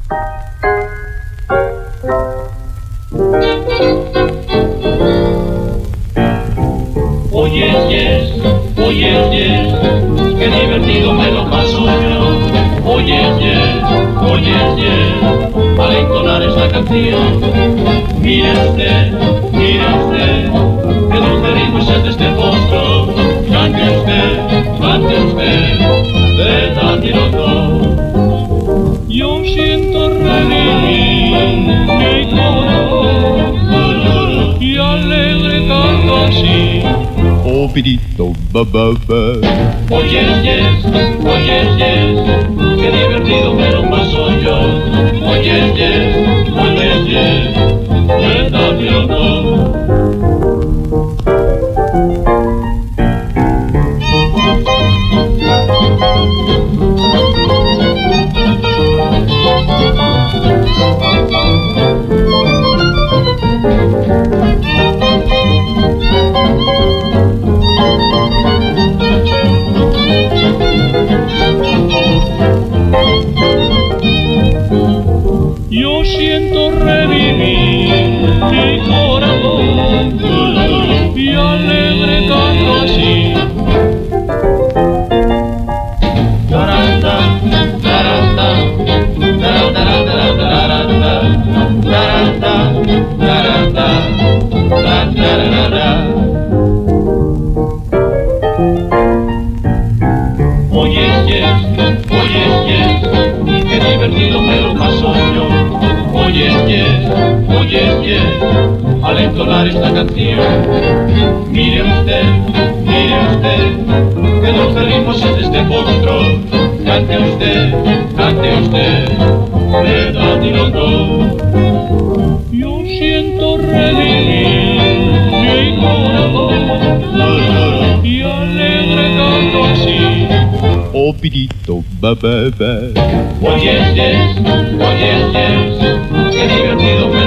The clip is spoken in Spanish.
Oye, yes, qué divertido me lo paso yo. Oye, yes, al entonar esta canción. Mire usted, que dulce ritmo es el de este postro. Cante usted, verdad y loco. Yo siento revivir mi corazón y alegre canto así. Oh, pirito, ba, ba, ba. Oye, yes, qué divertido me lo paso yo. Oye, yes, verdad y loco. Yo siento revivir mi corazón y alegre canto así. Taranta, taranta, taranta, taranta, taranta, taranta. Oye, yes, qué divertido me lo paso yo. Oye, yes, al entonar esta canción. Mire usted, que dulce ritmo es este postro. Cante usted, verdad y loco. Yo siento revivir mi corazón y alegre canto así. Oh, pirito, ba, ba, ba. Oye, yes, qué divertido me